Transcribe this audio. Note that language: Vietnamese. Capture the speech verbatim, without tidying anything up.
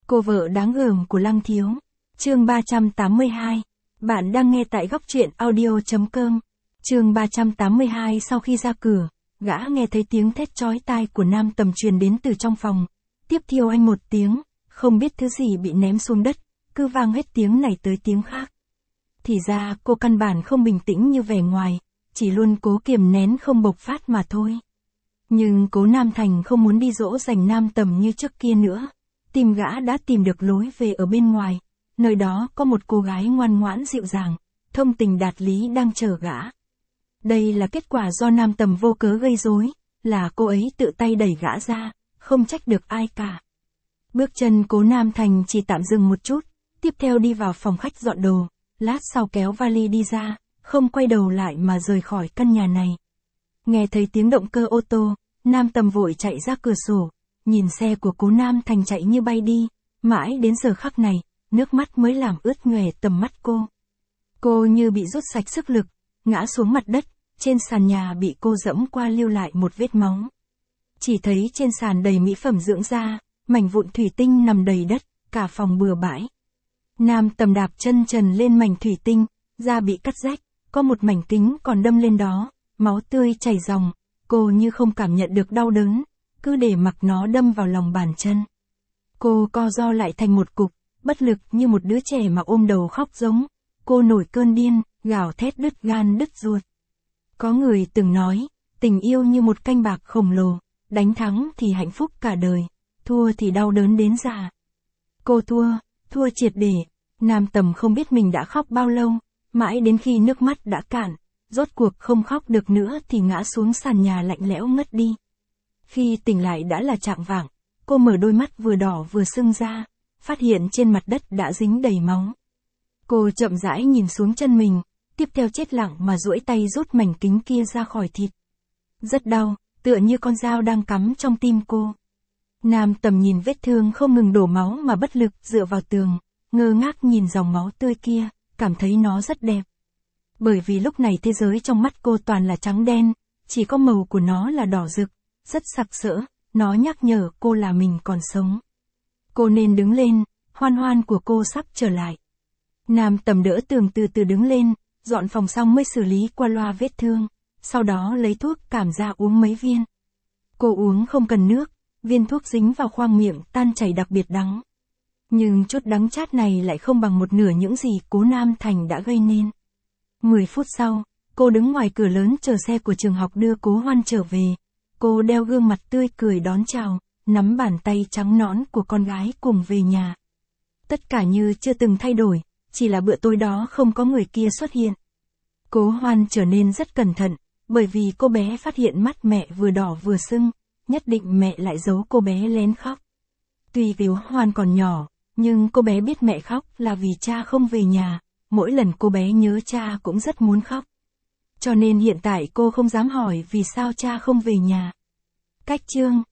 Cô vợ đáng gờm của Lăng Thiếu. Chương ba trăm tám mươi hai. Bạn đang nghe tại góc truyện audio chấm com. Chương ba trăm tám mươi hai. Sau khi ra cửa, gã nghe thấy tiếng thét chói tai của Nam Tầm truyền đến từ trong phòng. Tiếp theo anh một tiếng, không biết thứ gì bị ném xuống đất, cứ vang hết tiếng này tới tiếng khác. Thì ra cô căn bản không bình tĩnh như vẻ ngoài, chỉ luôn cố kiềm nén không bộc phát mà thôi. Nhưng Cố Nam Thành không muốn đi dỗ dành Nam Tầm như trước kia nữa. Tìm gã đã tìm được lối về ở bên ngoài, nơi đó có một cô gái ngoan ngoãn dịu dàng, thông tình đạt lý đang chờ gã. Đây là kết quả do Nam Tầm vô cớ gây rối, là cô ấy tự tay đẩy gã ra, không trách được ai cả. Bước chân Cố Nam Thành chỉ tạm dừng một chút, tiếp theo đi vào phòng khách dọn đồ, lát sau kéo vali đi ra, không quay đầu lại mà rời khỏi căn nhà này. Nghe thấy tiếng động cơ ô tô, Nam Tầm vội chạy ra cửa sổ, nhìn xe của Cố Nam Thành chạy như bay đi, mãi đến giờ khắc này, nước mắt mới làm ướt nhòe tầm mắt cô. Cô như bị rút sạch sức lực, ngã xuống mặt đất, trên sàn nhà bị cô dẫm qua lưu lại một vết máu. Chỉ thấy trên sàn đầy mỹ phẩm dưỡng da, mảnh vụn thủy tinh nằm đầy đất, cả phòng bừa bãi. Nam Tầm đạp chân trần lên mảnh thủy tinh, da bị cắt rách, có một mảnh kính còn đâm lên đó, máu tươi chảy ròng, cô như không cảm nhận được đau đớn, cứ để mặc nó đâm vào lòng bàn chân. Cô co ro lại thành một cục, bất lực như một đứa trẻ mà ôm đầu khóc giống. Cô nổi cơn điên, gào thét đứt gan đứt ruột. Có người từng nói, tình yêu như một canh bạc khổng lồ, đánh thắng thì hạnh phúc cả đời, thua thì đau đớn đến già. Cô thua, thua triệt để. Nam Tầm không biết mình đã khóc bao lâu, mãi đến khi nước mắt đã cạn, rốt cuộc không khóc được nữa thì ngã xuống sàn nhà lạnh lẽo ngất đi. Khi tỉnh lại đã là chạng vạng, cô mở đôi mắt vừa đỏ vừa sưng ra, phát hiện trên mặt đất đã dính đầy máu. Cô chậm rãi nhìn xuống chân mình, tiếp theo chết lặng mà duỗi tay rút mảnh kính kia ra khỏi thịt. Rất đau, tựa như con dao đang cắm trong tim cô. Nam Tầm nhìn vết thương không ngừng đổ máu mà bất lực dựa vào tường, ngơ ngác nhìn dòng máu tươi kia, cảm thấy nó rất đẹp. Bởi vì lúc này thế giới trong mắt cô toàn là trắng đen, chỉ có màu của nó là đỏ rực, rất sặc sỡ, nó nhắc nhở cô là mình còn sống. Cô nên đứng lên, hoan hoan của cô sắp trở lại. Nam Tầm đỡ tường từ từ đứng lên, dọn phòng xong mới xử lý qua loa vết thương, sau đó lấy thuốc cảm ra uống mấy viên. Cô uống không cần nước, viên thuốc dính vào khoang miệng tan chảy đặc biệt đắng. Nhưng chút đắng chát này lại không bằng một nửa những gì Cố Nam Thành đã gây nên. Mười phút sau, cô đứng ngoài cửa lớn chờ xe của trường học đưa Cố Hoan trở về. Cô đeo gương mặt tươi cười đón chào, nắm bàn tay trắng nõn của con gái cùng về nhà. Tất cả như chưa từng thay đổi, chỉ là bữa tối đó không có người kia xuất hiện. Cố Hoan trở nên rất cẩn thận, bởi vì cô bé phát hiện mắt mẹ vừa đỏ vừa sưng, nhất định mẹ lại giấu cô bé lén khóc. Tuy Cố Hoan còn nhỏ, nhưng cô bé biết mẹ khóc là vì cha không về nhà, mỗi lần cô bé nhớ cha cũng rất muốn khóc. Cho nên hiện tại cô không dám hỏi vì sao cha không về nhà. Cách chương